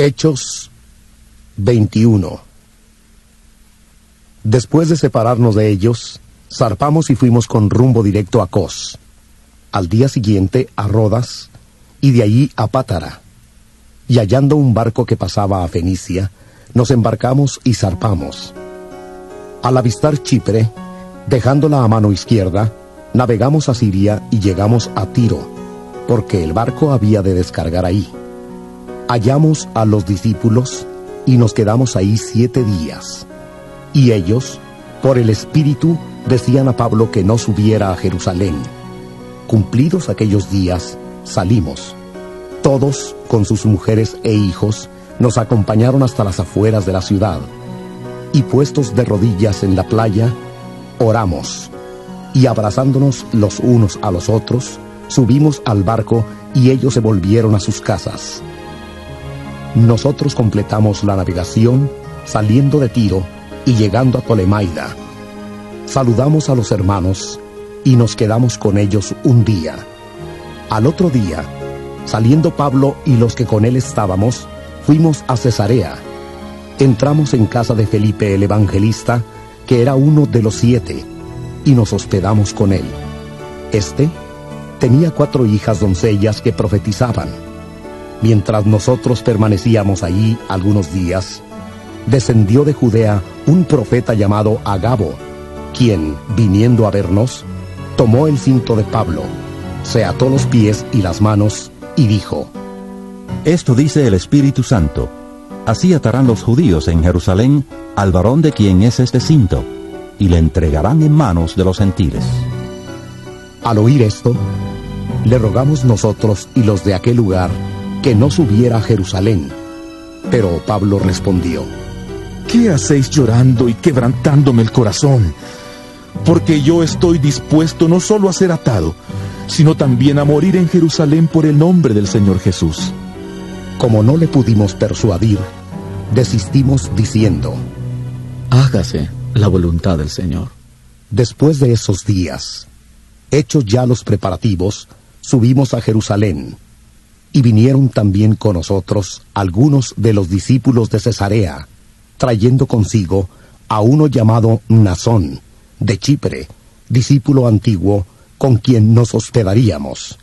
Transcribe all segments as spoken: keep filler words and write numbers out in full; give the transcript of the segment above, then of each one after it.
Hechos veintiuno. Después de separarnos de ellos, zarpamos y fuimos con rumbo directo a Cos. Al día siguiente a Rodas, y de allí a Pátara. Y hallando un barco que pasaba a Fenicia, nos embarcamos y zarpamos. Al avistar Chipre, dejándola a mano izquierda, navegamos a Siria y llegamos a Tiro, porque el barco había de descargar ahí. Hallamos a los discípulos y nos quedamos ahí siete días. Y ellos, por el Espíritu, decían a Pablo que no subiera a Jerusalén. Cumplidos aquellos días, salimos. Todos, con sus mujeres e hijos, nos acompañaron hasta las afueras de la ciudad. Y puestos de rodillas en la playa, oramos. Y abrazándonos los unos a los otros, subimos al barco y ellos se volvieron a sus casas. Nosotros completamos la navegación, saliendo de Tiro y llegando a Tolemaida. Saludamos a los hermanos y nos quedamos con ellos un día. Al otro día, saliendo Pablo y los que con él estábamos, fuimos a Cesarea. Entramos en casa de Felipe el evangelista, que era uno de los siete, y nos hospedamos con él. Este tenía cuatro hijas doncellas que profetizaban. Mientras nosotros permanecíamos allí algunos días, descendió de Judea un profeta llamado Agabo, quien, viniendo a vernos, tomó el cinto de Pablo, se ató los pies y las manos, y dijo: Esto dice el Espíritu Santo: así atarán los judíos en Jerusalén al varón de quien es este cinto, y le entregarán en manos de los gentiles. Al oír esto, le rogamos nosotros y los de aquel lugar que no subiera a Jerusalén. Pero Pablo respondió: ¿Qué hacéis llorando y quebrantándome el corazón? Porque yo estoy dispuesto no solo a ser atado, sino también a morir en Jerusalén por el nombre del Señor Jesús. Como no le pudimos persuadir, desistimos diciendo: Hágase la voluntad del Señor. Después de esos días, hechos ya los preparativos, subimos a Jerusalén, y vinieron también con nosotros algunos de los discípulos de Cesarea, trayendo consigo a uno llamado Mnasón, de Chipre, discípulo antiguo, con quien nos hospedaríamos.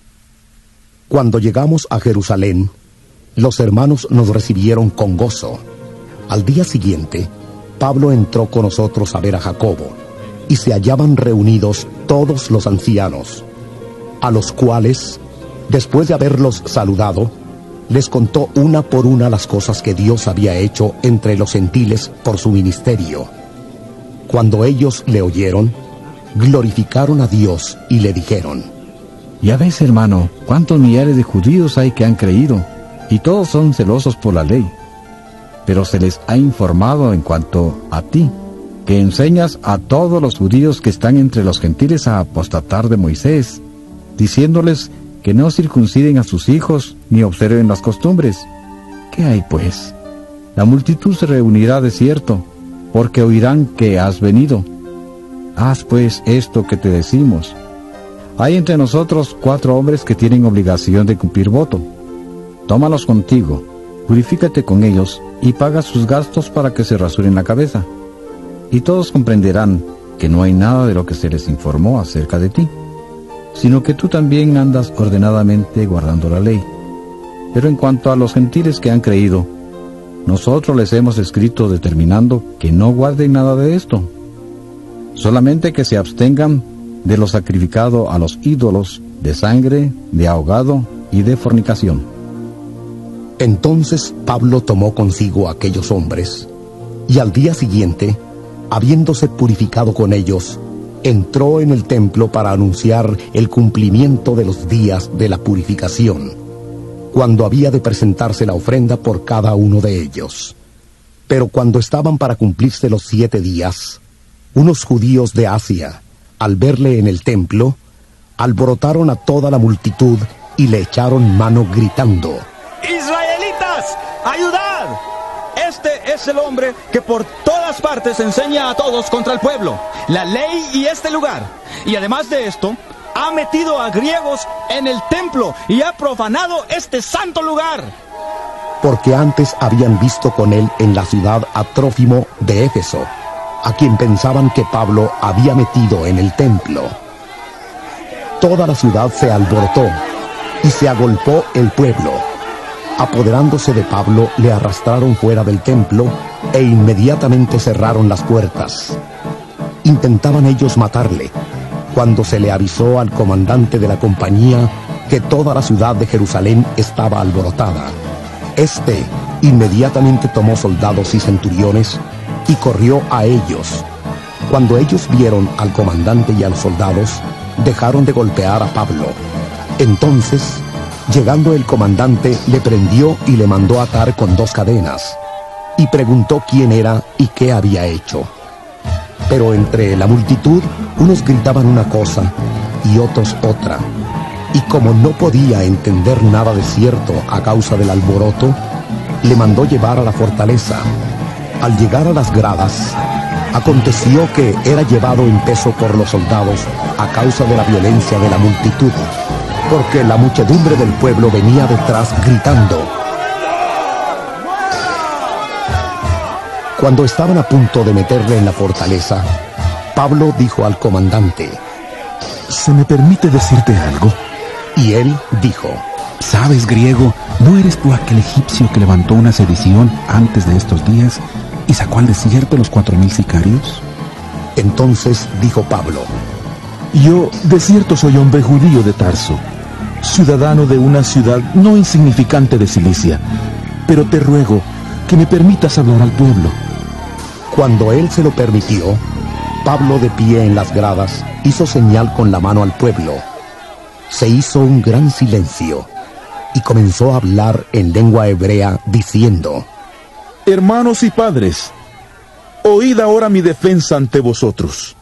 Cuando llegamos a Jerusalén, los hermanos nos recibieron con gozo. Al día siguiente, Pablo entró con nosotros a ver a Jacobo, y se hallaban reunidos todos los ancianos, a los cuales, después de haberlos saludado, les contó una por una las cosas que Dios había hecho entre los gentiles por su ministerio. Cuando ellos le oyeron, glorificaron a Dios y le dijeron: Ya ves, hermano, cuántos millares de judíos hay que han creído, y todos son celosos por la ley. Pero se les ha informado en cuanto a ti, que enseñas a todos los judíos que están entre los gentiles a apostatar de Moisés, diciéndoles que no circunciden a sus hijos ni observen las costumbres. ¿Qué hay, pues? La multitud se reunirá de cierto, porque oirán que has venido. Haz, pues, esto que te decimos. Hay entre nosotros cuatro hombres que tienen obligación de cumplir voto. Tómalos contigo, purifícate con ellos, y paga sus gastos para que se rasuren la cabeza. Y todos comprenderán que no hay nada de lo que se les informó acerca de ti, sino que tú también andas ordenadamente guardando la ley. Pero en cuanto a los gentiles que han creído, nosotros les hemos escrito determinando que no guarden nada de esto, solamente que se abstengan de lo sacrificado a los ídolos, de sangre, de ahogado y de fornicación. Entonces Pablo tomó consigo a aquellos hombres, y al día siguiente, habiéndose purificado con ellos, entró en el templo para anunciar el cumplimiento de los días de la purificación, cuando había de presentarse la ofrenda por cada uno de ellos. Pero cuando estaban para cumplirse los siete días, unos judíos de Asia, al verle en el templo, alborotaron a toda la multitud y le echaron mano gritando: ¡Israelitas, ayudad! Este es el hombre que por todas partes enseña a todos contra el pueblo, la ley y este lugar. Y además de esto, ha metido a griegos en el templo y ha profanado este santo lugar. porque antes habían visto con él en la ciudad a Trófimo de Éfeso, a quien pensaban que Pablo había metido en el templo. Toda la ciudad se alborotó y se agolpó el pueblo. Apoderándose de Pablo, le arrastraron fuera del templo e inmediatamente cerraron las puertas. Intentaban ellos matarle, cuando se le avisó al comandante de la compañía que toda la ciudad de Jerusalén estaba alborotada. Este inmediatamente tomó soldados y centuriones y corrió a ellos. Cuando ellos vieron al comandante y a los soldados, dejaron de golpear a Pablo. Entonces, llegando el comandante, le prendió y le mandó atar con dos cadenas, y preguntó quién era y qué había hecho. Pero entre la multitud, unos gritaban una cosa y otros otra, y como no podía entender nada de cierto a causa del alboroto, le mandó llevar a la fortaleza. Al llegar a las gradas, aconteció que era llevado en peso por los soldados a causa de la violencia de la multitud, porque la muchedumbre del pueblo venía detrás gritando. Cuando estaban a punto de meterle en la fortaleza, Pablo dijo al comandante: ¿Se me permite decirte algo? Y él dijo: ¿Sabes, griego, no eres tú aquel egipcio que levantó una sedición antes de estos días y sacó al desierto los cuatro mil sicarios? Entonces dijo Pablo: Yo, de cierto, soy hombre judío de Tarso, ciudadano de una ciudad no insignificante de Cilicia, pero te ruego que me permitas hablar al pueblo. Cuando él se lo permitió, Pablo, de pie en las gradas, hizo señal con la mano al pueblo. Se hizo un gran silencio y comenzó a hablar en lengua hebrea diciendo: Hermanos y padres, oíd ahora mi defensa ante vosotros.